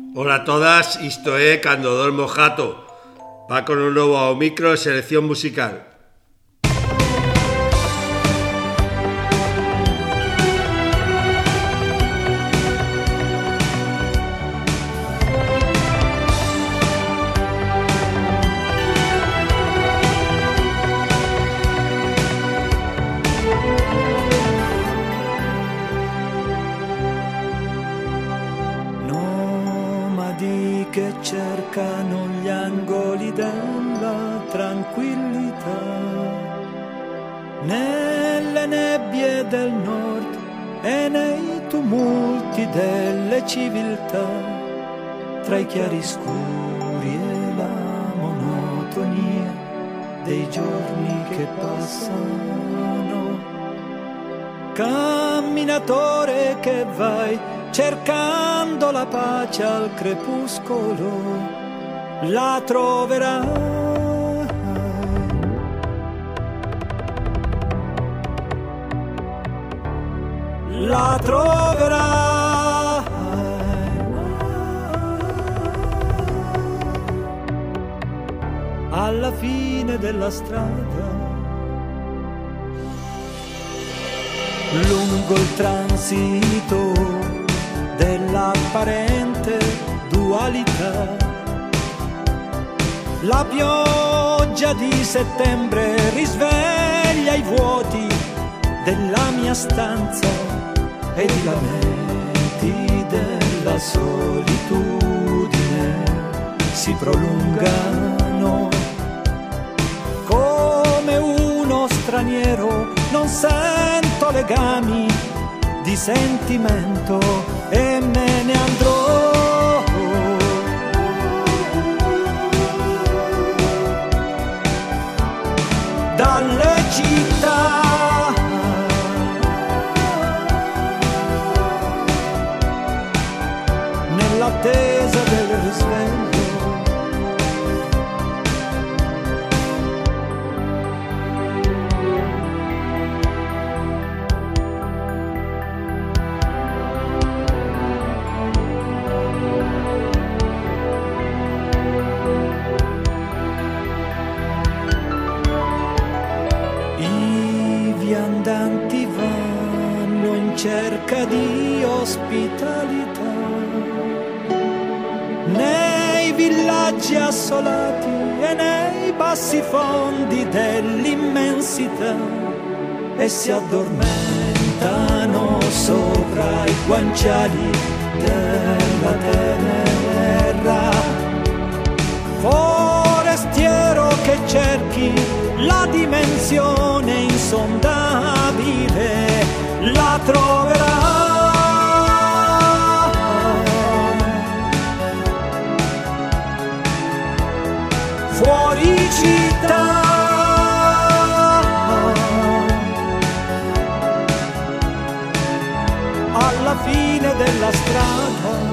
Hola a todas, isto é Cando Dormo Jato. Va con un novo ao micro selección musical. Che cercano gli angoli della tranquillità, nelle nebbie del nord e nei tumulti delle civiltà, tra i chiaroscuri e la monotonia dei giorni che passano. Camminatore che vai cercando la pace al crepuscolo, la troverai. La troverai. Alla fine della strada, lungo il transito dell'apparente dualità, la pioggia di settembre risveglia i vuoti della mia stanza ed i lamenti della solitudine si prolungano. Come uno straniero non sento legami di sentimento e me ne andrò. Dalle città, nell'attesa del risveglio. Viandanti vanno in cerca di ospitalità nei villaggi assolati e nei bassi fondi dell'immensità e si addormentano sopra i guanciali della terra. Forestiero che cerchi la dimensione insondabile, la troverai. Fuori città, alla fine della strada.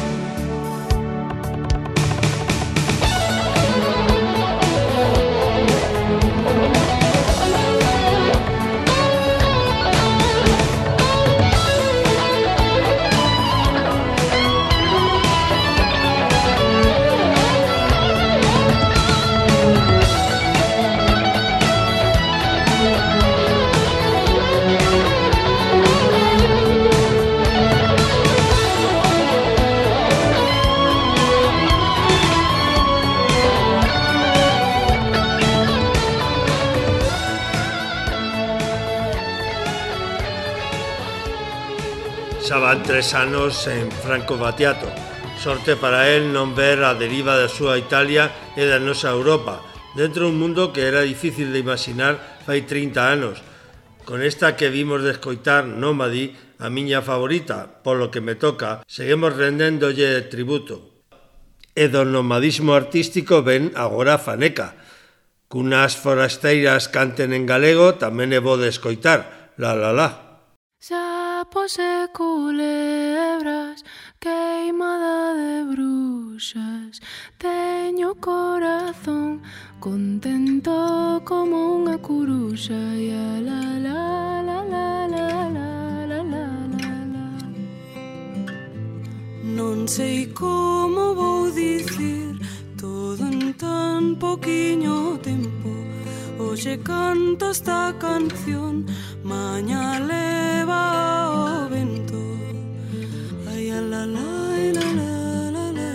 Xa van 3 anos en Franco Battiato. Sorte para el non ver a deriva da súa Italia e da nosa Europa, dentro dun mundo que era difícil de imaginar fai 30 anos. Con esta que vimos de escoitar, Nómadi, a miña favorita, polo que me toca, seguimos rendéndolle tributo. E do nomadismo artístico ven agora Faneca. Cunas forasteiras canten en galego tamén é bo de escoitar, la la la. Sapos e culebras, queimada de bruxas, teño corazón contento como unha curuxa. Ya la la la la la la la la la. Non sei como vou dicir todo en tan poquiño tempo. Hoxe canto esta canción, maña leva o vento. Ai, a la la, la la la la.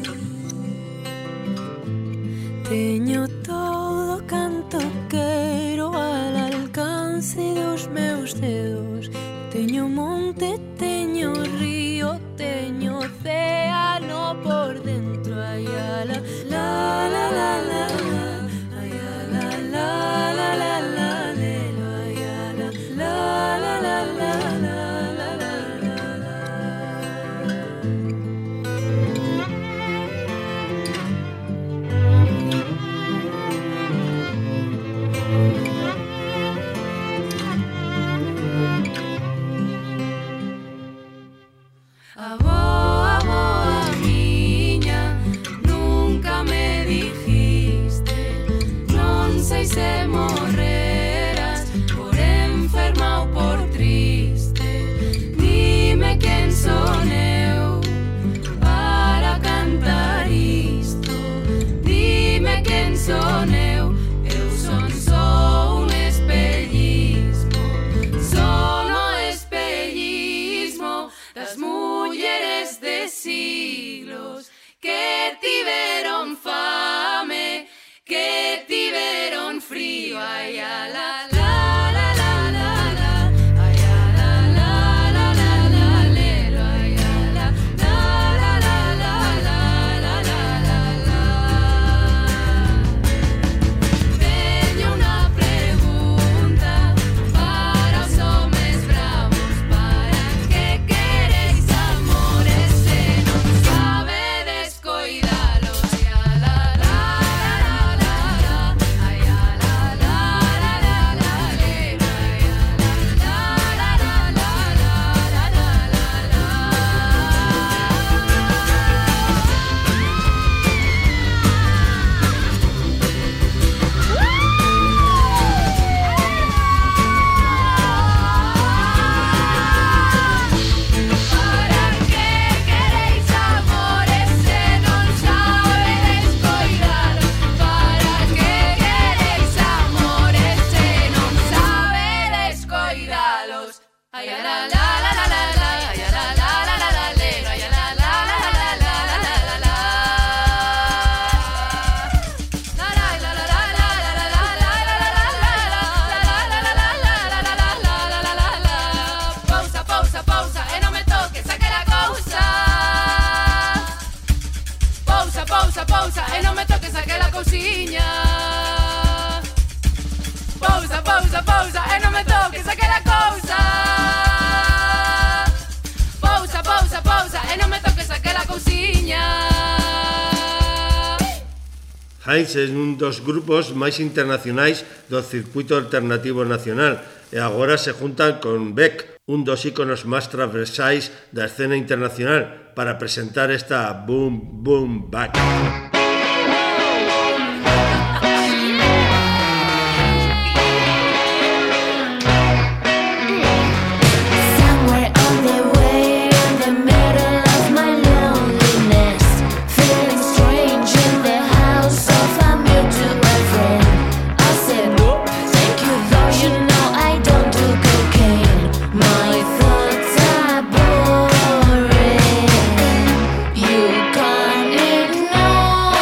Teño todo canto queiro al alcance dos meus dedos. Teño monte, teño río, teño océano por dentro. Ai, a la la la la la. Ai, a la la la la la. Ai, a la la la la la. Se morreras por enferma ou por triste. Dime quen son eu para cantar isto. Dime quen son eu. Eu son só un espellismo. Son o espellismo das mulleres de siglos que tiveron fame, que tiveron frío. Ay, a la la la la la la. Ay, a la la la la la lelo. Ay, a la la la la la la la la la. Teño unha pregunta para os homes bravos. Para que quereis amores se non sabedes coidalos? Ay, a la la. Pausa, e non me toques aquela cousiña. Pausa, pausa, pausa, e non me toques aquela cousa. Pausa, pausa, pausa, e non me toques aquela cousiña. Hives é un dos grupos máis internacionais do circuito alternativo nacional e agora se juntan con Beck, un dos íconos máis transversais da escena internacional, para presentar esta Boom Boom Back. You can't ignore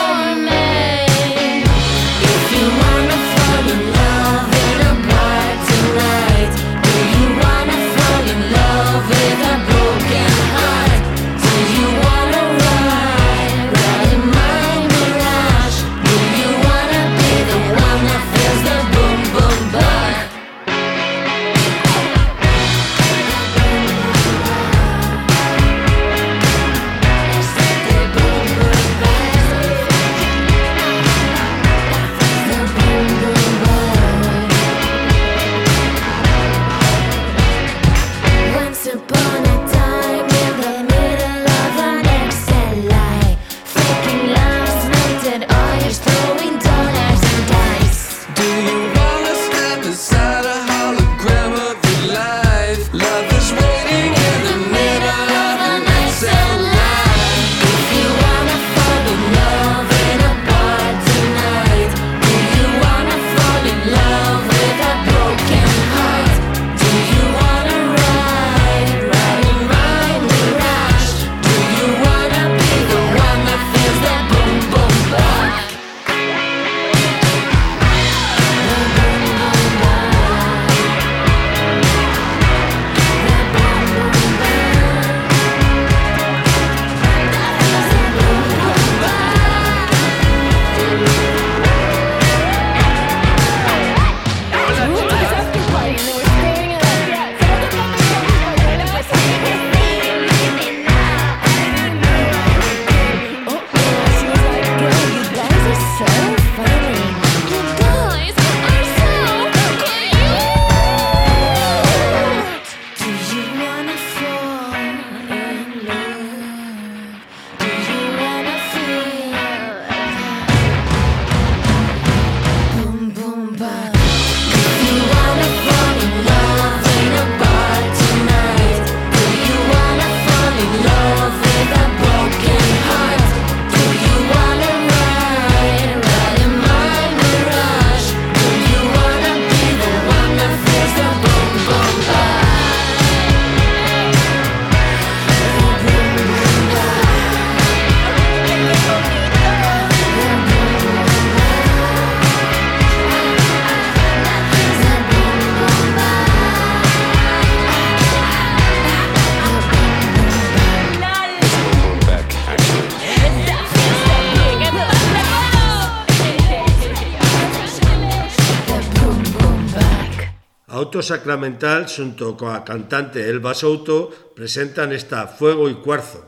Auto Sacramental xunto coa cantante Elba Souto presentan esta Fuego y Cuarzo.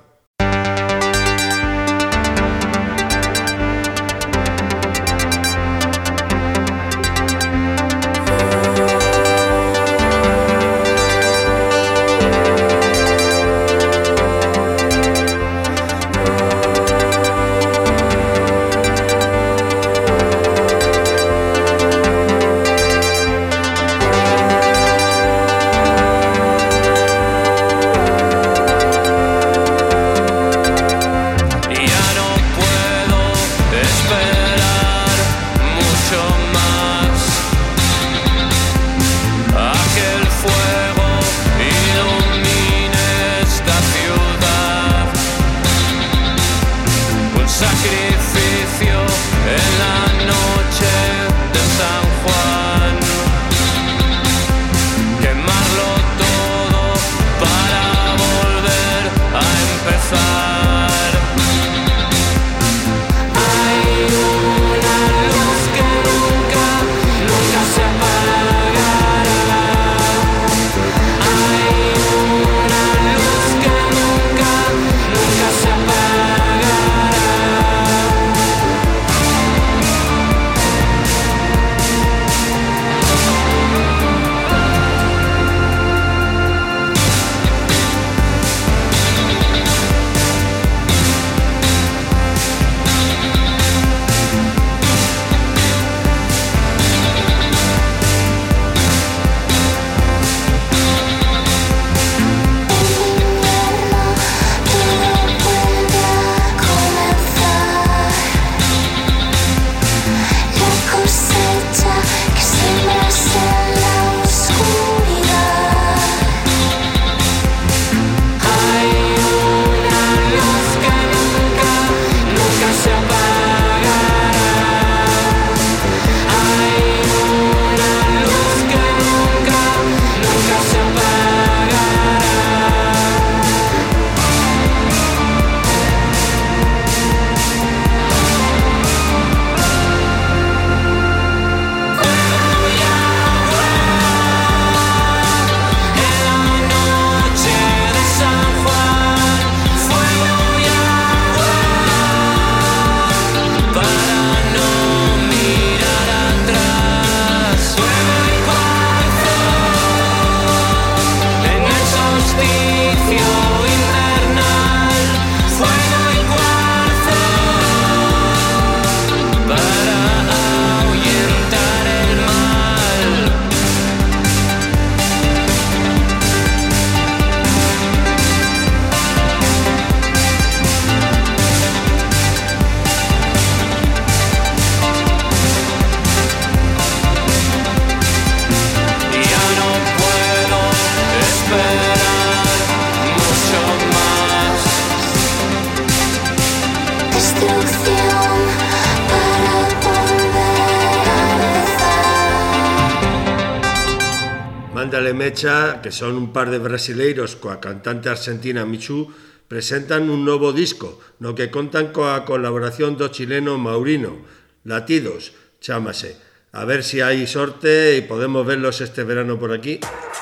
Mándale Mecha, que son un par de brasileiros coa cantante argentina Michu, presentan un novo disco, no que contan coa colaboración do chileno Maurino, Latidos, chámase. A ver si hai sorte e podemos verlos este verano por aquí.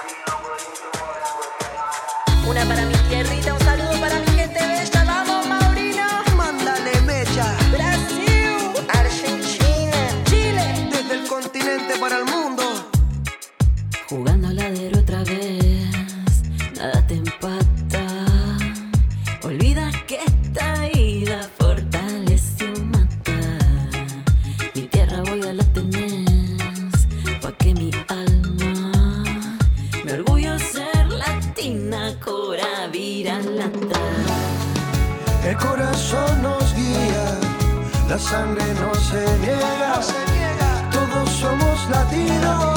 Una para mi tierrita, un saludo para mi gente bella. Vamos, Maurino. Mándale Mecha. Brasil, Argentina, Chile. Desde el continente para el mundo. Jugando al ladero otra vez, nada te viran la entrada. El corazón nos guía, la sangre no se niega, todos somos latinos.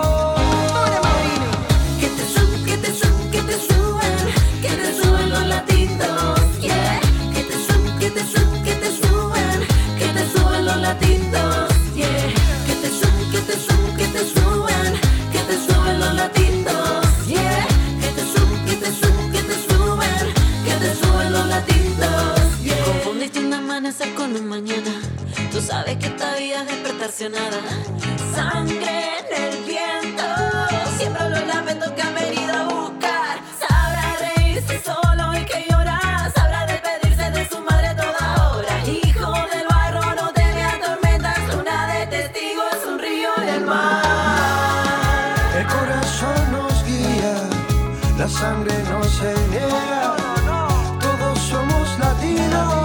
Que te suben, que te suben, que te suben, que te suben los latidos, yeah. Que te suben, que te suben, que te suben, que te suben los latidos, yeah. Que te suben, que te suben, que te suben, que te suben los latidos, yeah. Que te suben, que te suben, que te suben, que te suben los latidos, yeah. Confundiste un amanecer con un mañana. Tú sabes que esta vida es despertarse o nada. Sangre en el viento, siempre los lamentos que han venido a buscar. Sabrá reírse solo y que llorar, sabrá despedirse de su madre toda hora. Hijo del barro, no te me atormentas, luna de testigo es un río en el mar. El corazón nos guía, la sangre no se niega, todos somos latinos.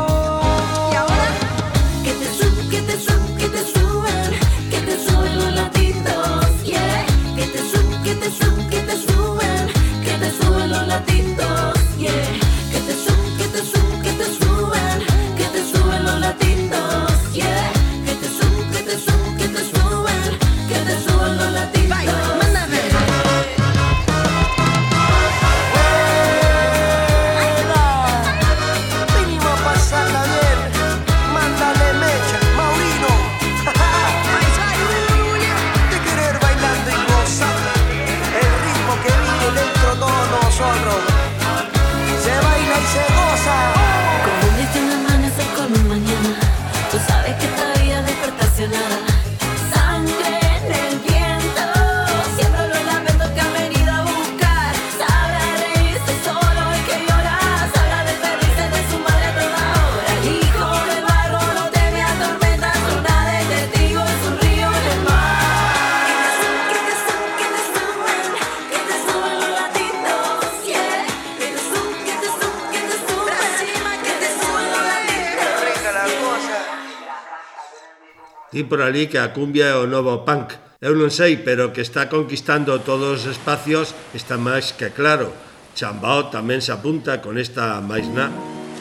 Di por ali que a cumbia é o novo punk. Eu non sei, pero que está conquistando todos os espacios está máis que claro. Chambao tamén se apunta con esta máis ná.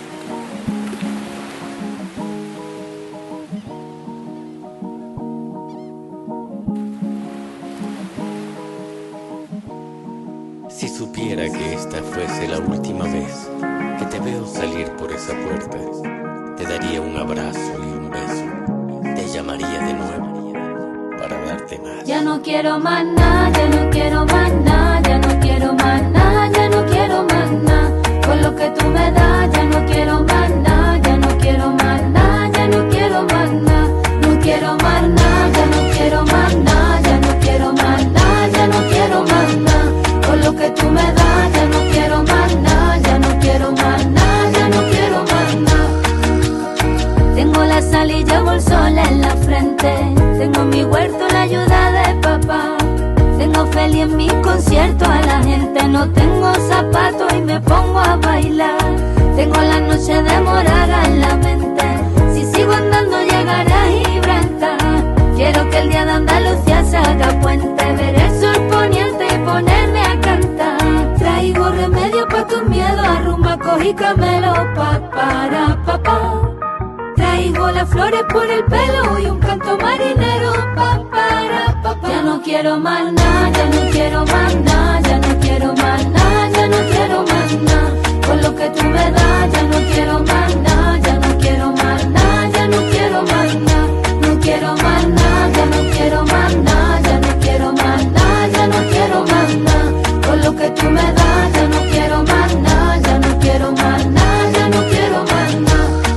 Si supiera que esta fuese la última vez que te veo salir por esa puerta, te daría un abrazo y un beso. Te llamaría de nuevo para darte más. Ya no quiero más nada, ya no quiero más nada, ya no quiero más nada, ya no quiero más nada. Con lo que tú me das, ya no quiero más nada, ya no quiero más nada, ya no quiero más nada. No quiero más nada, ya no quiero más nada, ya no quiero más nada, ya no quiero más nada. Con lo que tú me das, ya no quiero más nada, ya no quiero más nada, ya no quiero más nada. Tengo la sal y llevo el sol en la frente. Tengo mi huerto, la ayuda de papá. Tengo feliz en mi concierto a la gente. No tengo zapatos y me pongo a bailar. Tengo la noche de morada en la mente. Si sigo andando llegaré a Gibraltar. Quiero que el día de Andalucía se haga puente. Ver el sol poniente y ponerme a cantar. Traigo remedio pa' tus miedos, arrumacos y camelos para papá. Traigo las flores por el pelo y un canto marinero para papá. Ya no quiero más nada, ya no quiero más nada, ya no quiero más nada, ya no quiero más nada. Con lo que tú me das, ya no quiero más nada, ya no quiero más nada, ya no quiero más nada. No quiero más nada, ya no quiero más nada, ya no quiero más nada, ya no quiero más nada. Con lo que tú me das, ya no quiero más nada, ya no quiero más nada, ya no quiero más nada.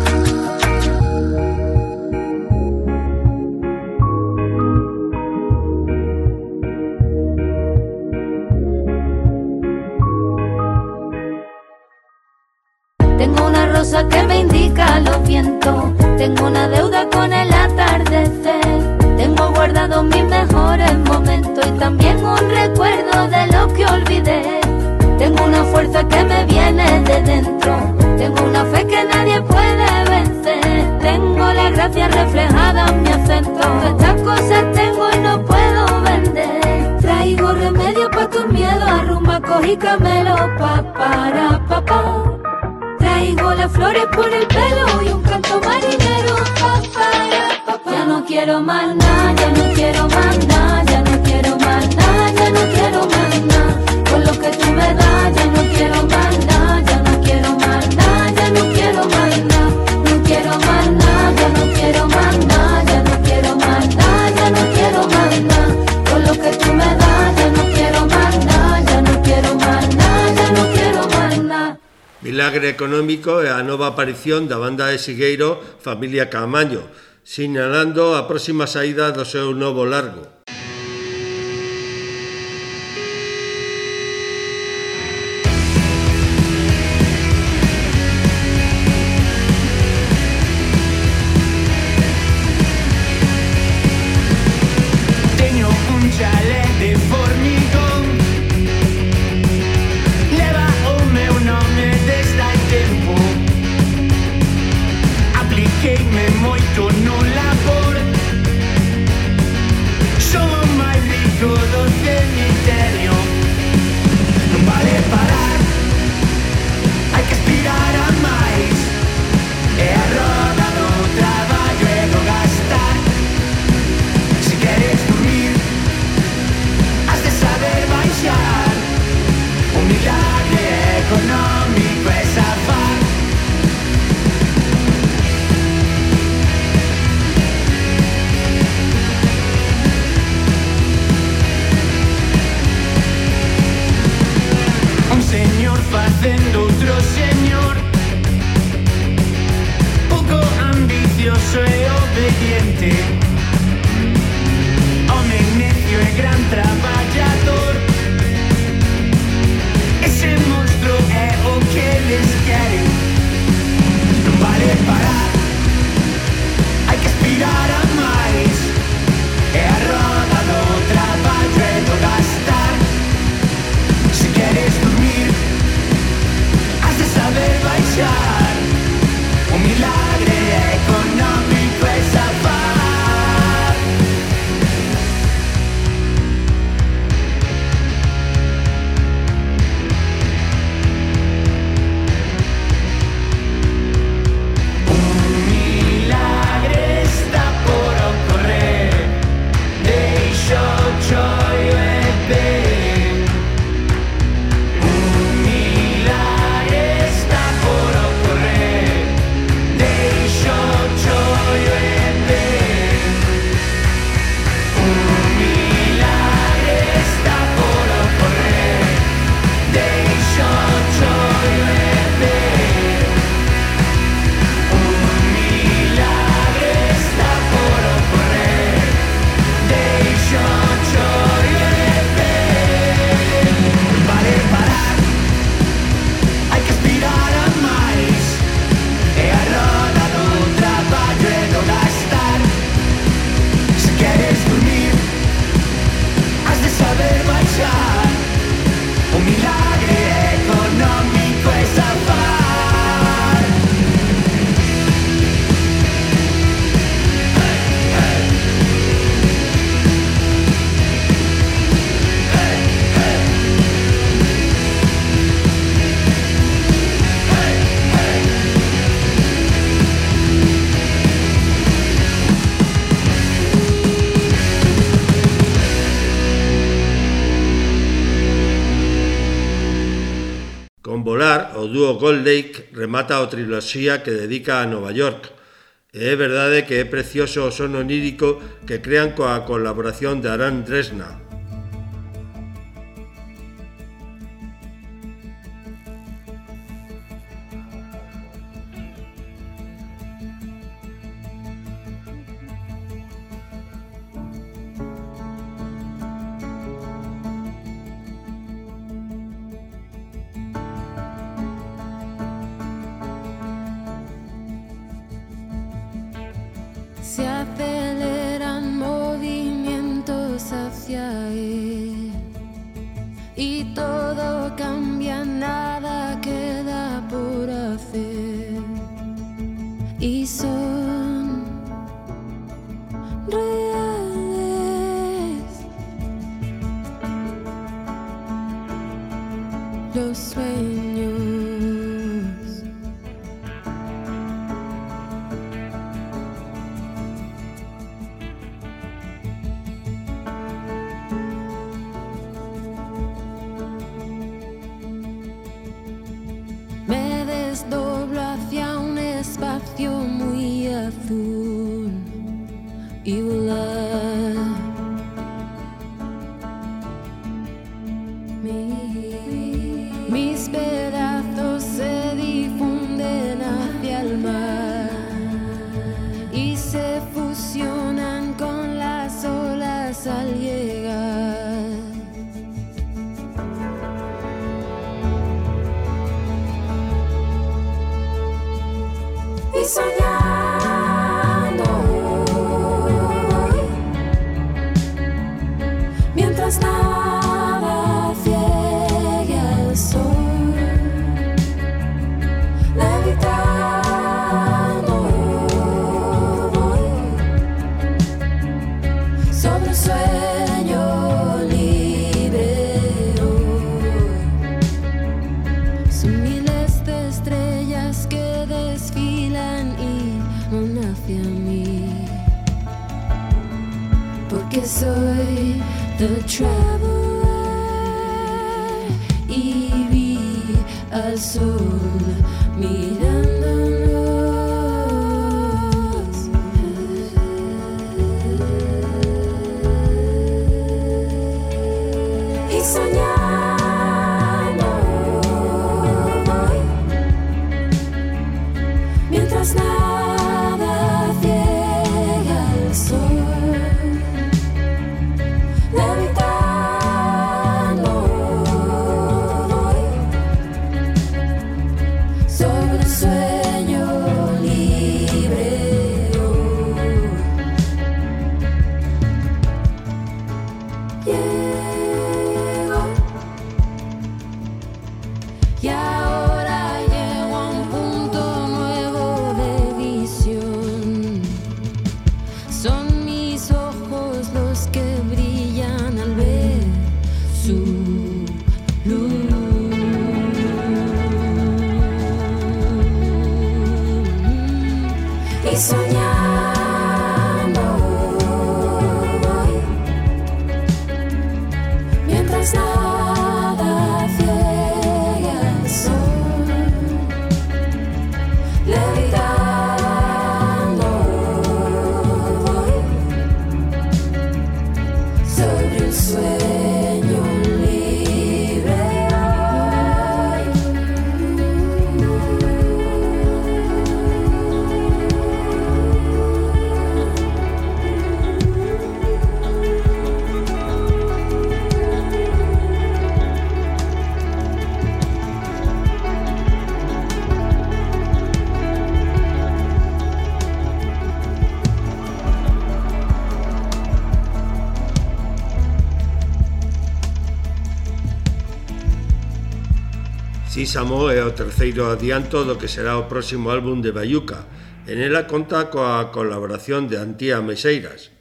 Tengo una rosa que me indica los vientos. Tengo una deuda con el atardecer. Tengo guardados mis mejores momentos y también un recuerdo de lo que olvidé. Tengo una fuerza que me viene de dentro. Tengo una fe que nadie puede vencer. Tengo la gracia reflejada en mi acento. Estas cosas tengo y no puedo vender. Traigo remedio pa' tus miedos, arrumacos y camelos para quiero más nada, ya no quiero más nada, ya no quiero más nada, ya no quiero más nada. Con lo que tú me das, ya no quiero más nada, ya no quiero más nada, ya no quiero más nada. No quiero más nada, ya no quiero más nada, ya no quiero más nada, ya no quiero más nada. Con lo que tú me das, ya no quiero más nada, ya no quiero más nada, ya no quiero más nada. Milagre económico é a nova aparición da banda de Sigueiro Familia Caamaño, sinalando a próxima saída do seu novo largo. Teño un chalet de formigón, leva o meu nome desde hai tempo. Apliqueime moito no labor, son o máis rico do cemiterio. Non vale parar, hai que aspirar a máis. É a roda do traballo e do gastar. Se queres dormir, has de saber baixar. Un milagre económico é safar. Un señor facendo outro señor, pouco ambicioso e obediente. Home necio e gran traballador, ese monstro é o que les queren. Non vale parar, hai que aspirar a máis. É a roda do traballo e do gastar. Se queres dormir, has de saber baixar. Un milagre económico é safar. Un milagre está por ocorrer, deixo o choio e ben. Un milagre está por ocorrer, deixo o choio e ben. Un milagre está por ocorrer, deixo o choio e ben. Un milagre está por ocorrer, deixo o choio e ben. Vale parar, hai que aspirar a máis. É a roda do traballo e do gastar. Se queres dormir, has de saber baixar. Un milagre económico é safar. Con Volar, o dúo Gold Lake remata a triloxía que dedica a Nova York. E é verdade que é precioso o son onírico que crean coa colaboración de Arán Dresna. Se aceleran movimientos hacia él y todo cambia, nada queda por hacer y son reales los sueños. desdoblo hacia un espacio muy azul y volar. Mis pedazos se difunden hacia el mar y se fusionan con las olas al llegar. Y soñando voy, mientras nada ciegue al sol, levitando voy sobre un sueño libre hoy. Son miles de estrellas que desfilan y van hacia mí, porque soy the traveler y vi al sol mirándonos. Y soñando voy, mientras nada ciega el sol, levitando voy sobre un sueño libre hoy. Llego y ahora llego a un punto nuevo de visión. Son mis ojos los que brillan al ver su luz. Y soñando voy, mientras nada ciegue al sol, levitando voy sobre un sueño libre hoy. Sísamo é o terceiro adianto do que será o próximo álbum de Bayuca. En ela conta coa colaboración de Antía Meseiras.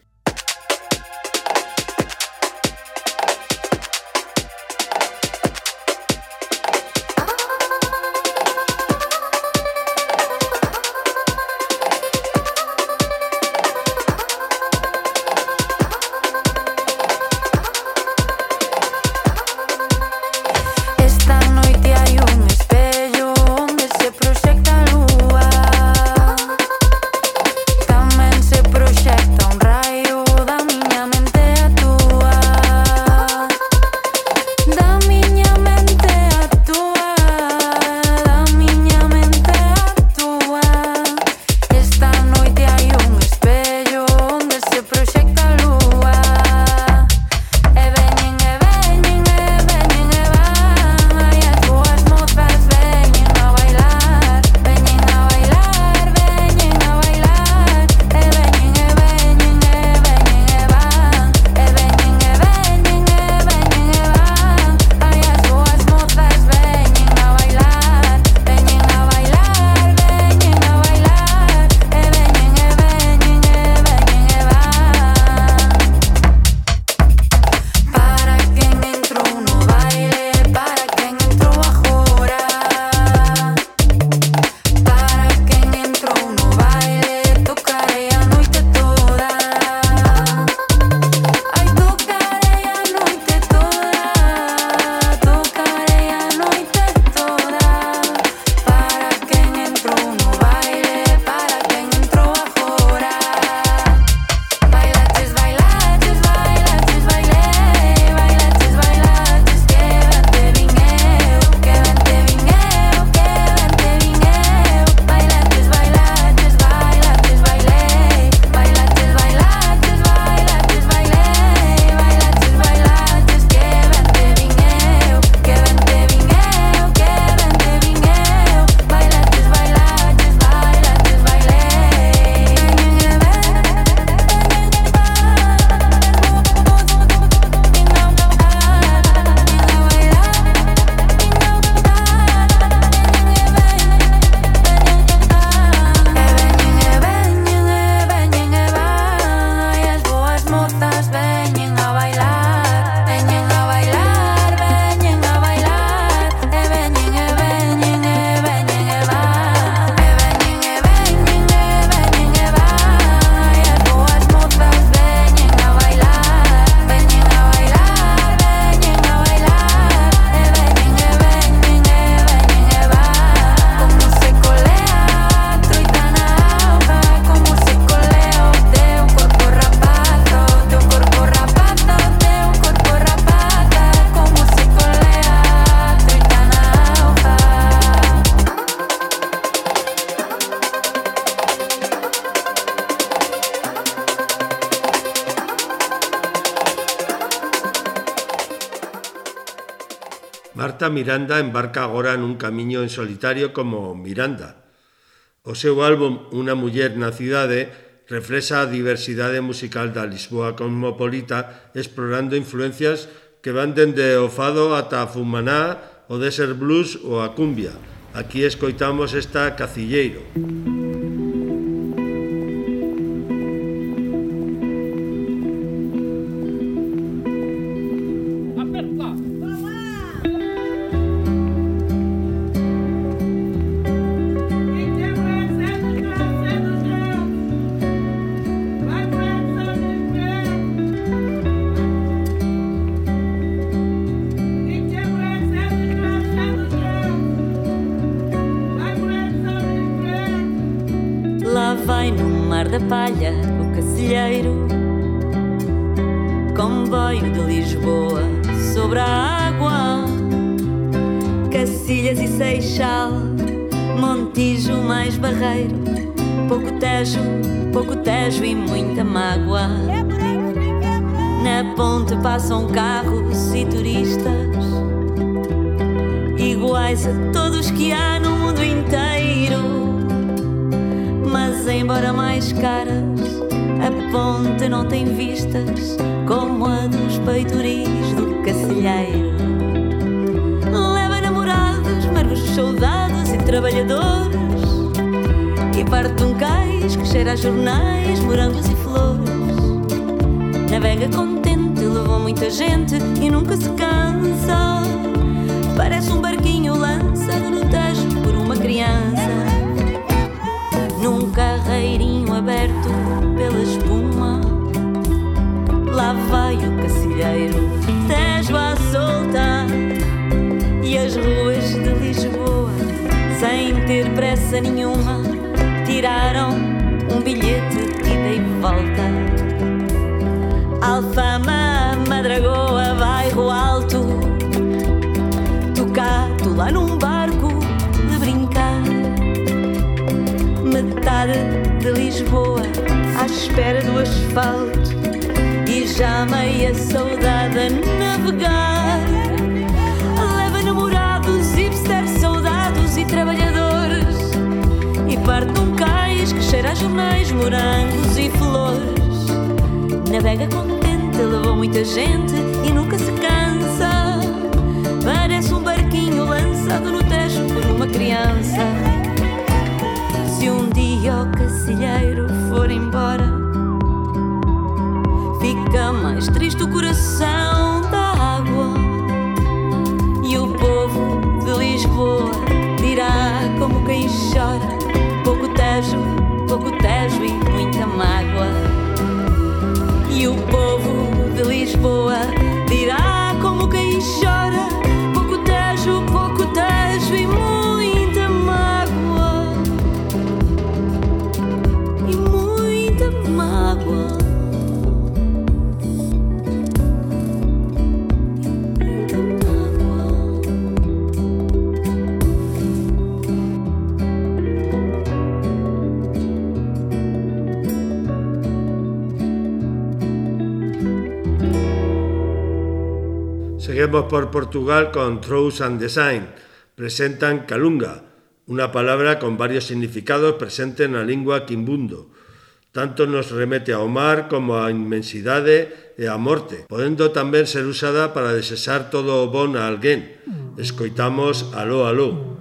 Esta noite hai un espello onde se proxecta a lúa. Tamén se proxecta un raio Marta Miranda embarca agora nun camiño en solitario como Miranda. O seu álbum Unha muller na cidade reflexa a diversidade musical da Lisboa cosmopolita, explorando influencias que van dende o fado ata a fumaná, o desert blues ou a cumbia. Aquí escoitamos esta Cacilleiro. Da palha, o cacilheiro, comboio de Lisboa sobre a água, Cacilhas e Seixal, Montijo mais Barreiro, pouco tejo e muita mágoa. Na ponte passam carros e turistas, iguais a todos que há no mundo inteiro. Mas embora mais caras, a ponte não tem vistas como a dos peitoris do Cacilheiro. Leva namorados, marcos soldados e trabalhadores, e parte um cais que cheira a jornais, morangos e flores. Navega contente, levou muita gente e nunca se cansa. Parece um barquinho lançado no Tejo por uma criança, num carreirinho aberto pela espuma. Lá vai o Cacilheiro, Tejo à solta, e as ruas de Lisboa, sem ter pressa nenhuma, tiraram um bilhete ida e volta. Alfama, Madragoa, Bairro Alto, tocado lá num barco de brincar. Metade de Lisboa à espera do asfalto, e já meia saudade a navegar. Leva namorados, hipster, soldados e trabalhadores, e parte um cais que cheira a jornais, morangos e flores. Navega contente, levou muita gente e nunca se cansa. Parece um barquinho lançado no Tejo por uma criança. Se um dia o Cacilheiro for embora, fica mais triste o coração da água, e o povo de Lisboa dirá como quem chora: pouco Tejo e muita mágoa. E o povo de Lisboa dirá como quem chora: pouco Tejo e muita mágoa. E muita mágoa. Seguimos por Portugal con Throws and Design. Presentan calunga, unha palabra con varios significados presente na lingua quimbundo. Tanto nos remete ao mar como á inmensidade e á morte, podendo tamén ser usada para desexar todo o bon a alguén. Escoitamos Aló, aló.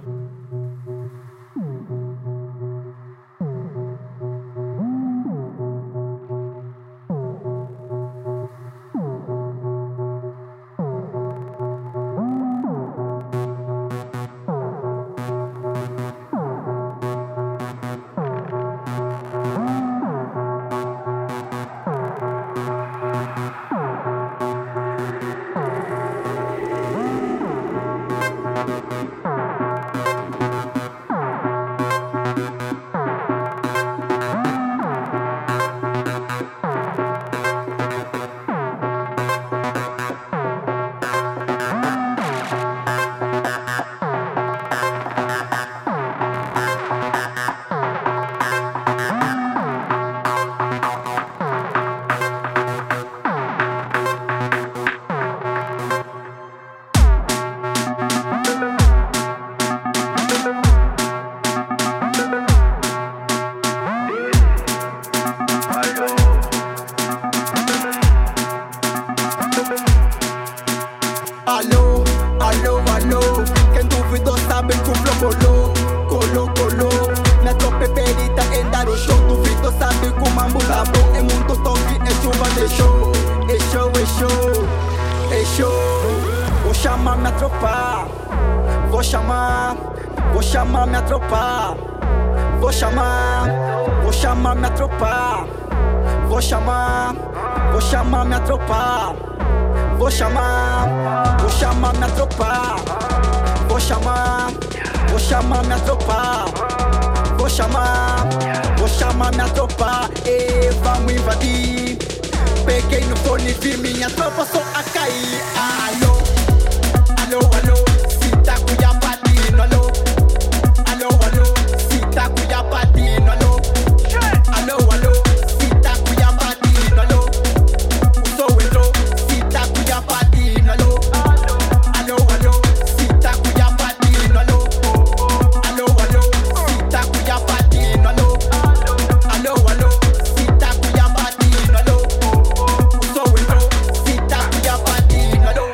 perita em dar o show. Duvido sabe como a muda bom. É muito toque, é chuva de show. É show, é show, é show. Vou chamar minha tropa. Vou chamar minha tropa. Vou chamar minha tropa. Vou chamar minha tropa. Vou chamar minha tropa. Vou chamar minha tropa. Vou chamar minha tropa. E vamos invadir. Peguei no fone, vi minha tropa só a cair. Alô, alô, alô, se tá com a patina, alô. Alô, alô, se tá com a patina, alô. Alô, alô, se tá com a patina, alô. O som entrou, se tá com a patina, alô. Alô, alô, se tá com a patina, alô. Alô, alô, se tá com a patina, alô. Alô, alô, se tá com a patina, alô. O som entrou, se tá com a patina, alô.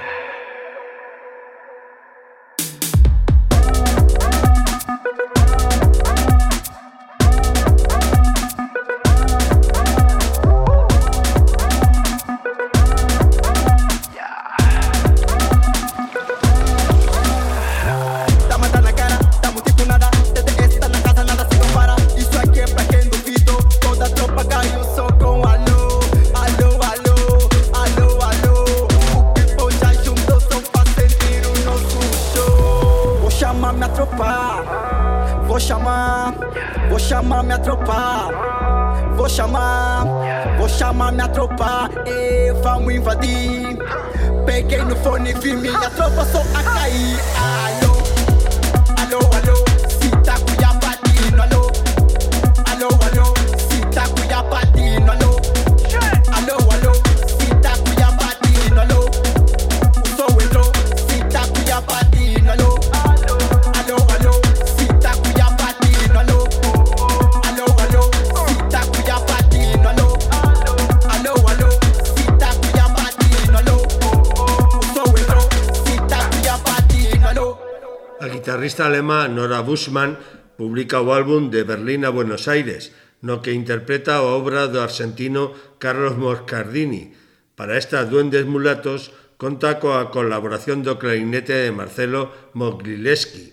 Tá matando na cara, tamo tipo nada. TTS tá na casa, nada se compara. Isso aqui é pra quem duvidou. Toda a tropa caiu só com alô. Alô, alô, alô, alô. O people já juntou só pra sentir o nosso show. Vou chamar minha tropa. Vou chamar minha tropa. Vou chamar minha tropa. E vamos invadir. Peguei no fone, vi minha tropa só a cair. Alô, alô, alô, se tá com a patina, alô. Alô, alô, se tá com a patina, alô. Alô, alô, se tá com a patina, alô. O som entrou, se tá com a patina, alô. Alô, alô, se tá com a patina, alô. Alô, alô, se tá com a patina, alô. Alô, alô, se tá com a patina, alô. O som entrou, se tá com a patina, alô. A guitarrista alemá Nora Buschmann publica o álbum De Berlín a Buenos Aires, no que interpreta a obra do argentino Carlos Moscardini. Para estas Duendes Mulatos conta coa colaboración do clarinete de Marcelo Moglileski.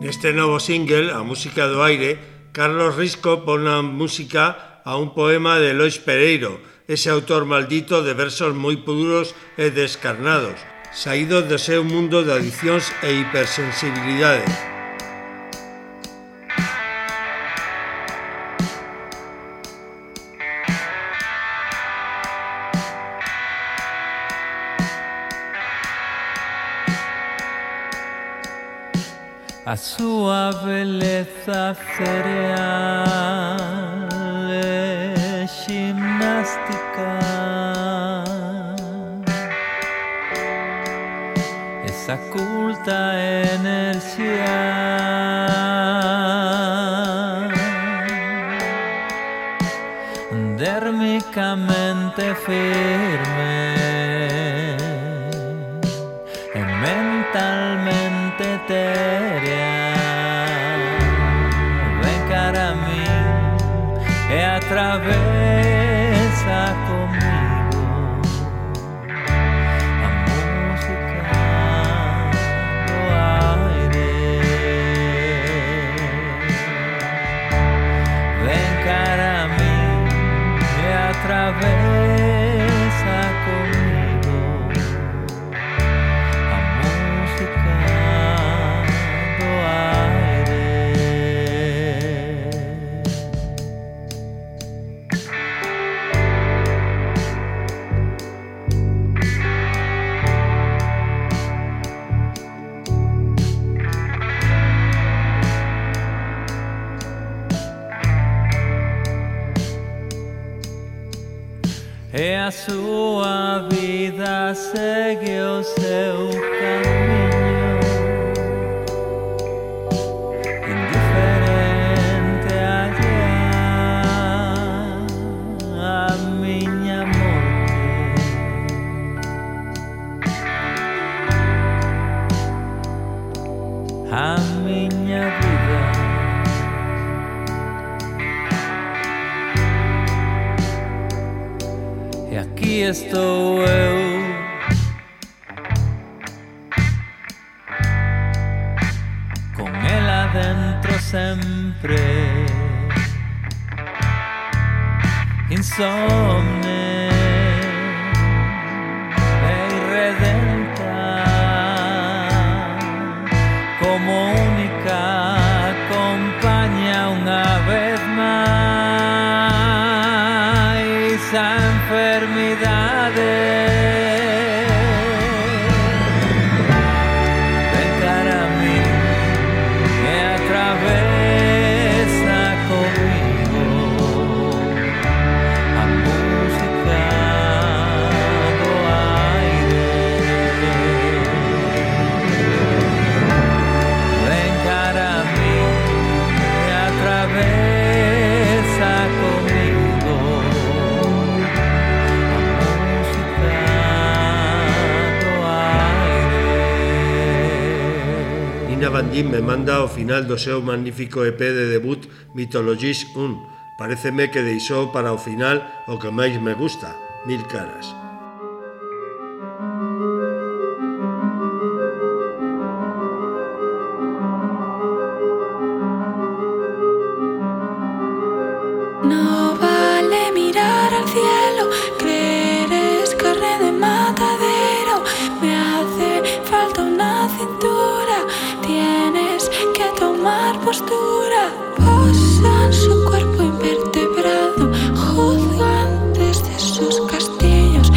Neste novo single, A música do aire, Carlos Risco pon a música a un poema de Lois Pereiro, ese autor maldito de versos moi puros e descarnados, saídos do seu mundo de adiccións e hipersensibilidade. A sua beleza cereal é gimnástica, essa culta energia dérmicamente firme e mentalmente etérea. Atravessa comigo a música do aire. Vem cara a mim e atravessa comigo a música do aire. E a sua vida segue o seu caminho, indiferente a minha morte. A minha vida. E aqui estou eu, com ela dentro sempre, insomne e irredenta, como única compañía una vez más. A enfermidade ven cara a mí e atravesa comigo a música do aire. Ven cara a mí e atravesa comigo. Nina Bandín me manda ao final do seu magnífico EP de debut Mythologies 1. Paréceme que deixou para o final o que máis me gusta, Mil caras. No vale mirar al cielo, creer es carne de matadero. Me hace falta una cintura, tienes que tomar postura. Posan su cuerpo invertebrado, juzgantes de sus castillos.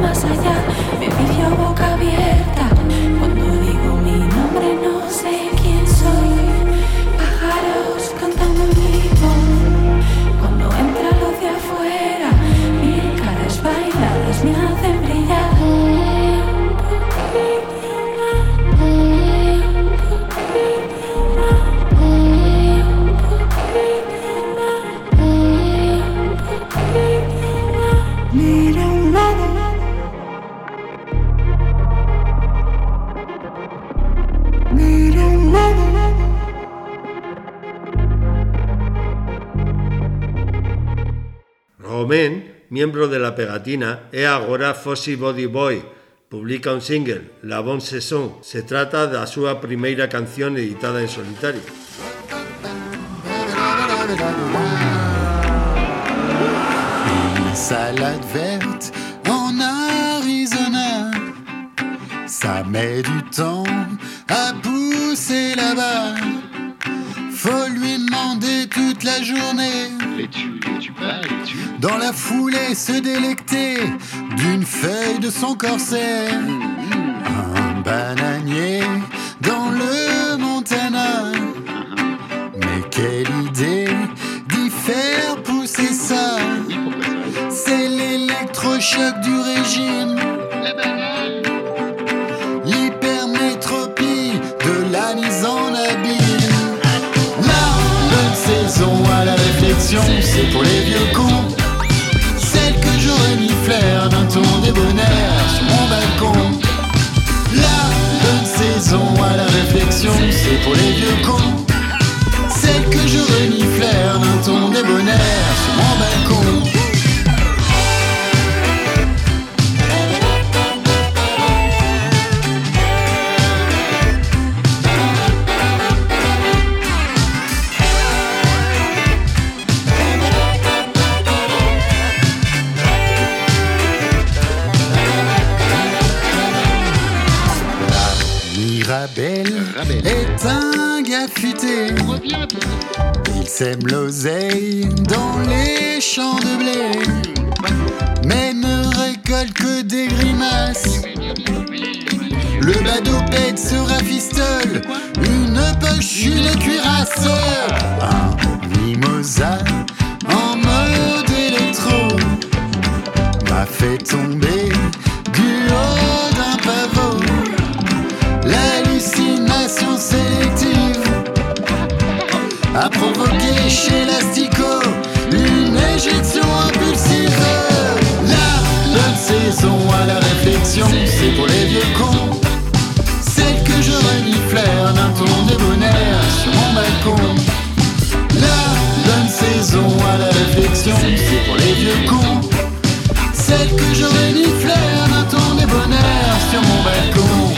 más allá. Me vicio boca abierta cuando digo mi nombre, no sé quién soy. Pájaros cantando en vivo cuando entra luz de afuera. Mil caras bailadas me hacen brillar. Mira un lado, mira un lado. Romain, miembro de la pegatina, é agora Fuzzy Body Boy. Publica un single, La Bonne Saison. Se trata da súa primeira canción editada en solitario. Salade verte en Arizona, ça met du temps à pousser là-bas. Faut lui demander toute la journée. Dans la foulée se délecter d'une feuille de son corset. Un bananier dans le Montana. Mais quelle idée d'y faire pousser ça. C'est l'électrochoc du régime. L'hypermétropie de la mise en abîme. La bonne saison à la réflexion, c'est pour les vieux cons. Celle que je reniflais d'un ton débonnaire sur mon balcon. La bonne saison à la réflexion, c'est pour les vieux cons. Celle que je reniflais d'un ton débonnaire sur mon balcon. Rabel est un gars futé. Il sème l'oseille dans les champs de blé, mais ne récolte que des grimaces. Le badopède se rafistole, une poche, une cuirasse. Un mimosa en mode électro m'a fait tomber du haut d'un pavot. L'hallucination sélective a provoqué chez l'asticot une éjection impulsive. La bonne saison à la réflexion, c'est pour les vieux cons. Celle que je reniflais d'un ton débonnaire sur mon balcon. La bonne saison à la réflexion, c'est pour les vieux cons. Celle que je reniflais d'un ton débonnaire sur mon balcon.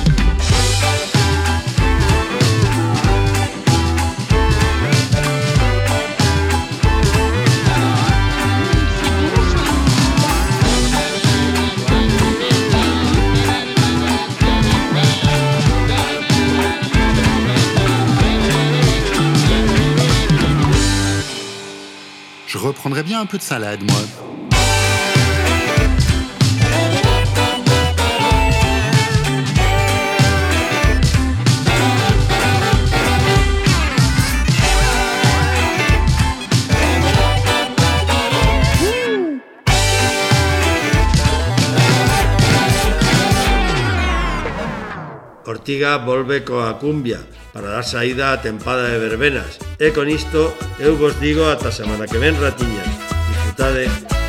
Je reprendrais bien un peu de salade, moi. Ortiga volve coa cumbia para dar saída á tempada de verbenas. E con isto eu vos digo ata semana que ven, ratiñas. Disfrutade.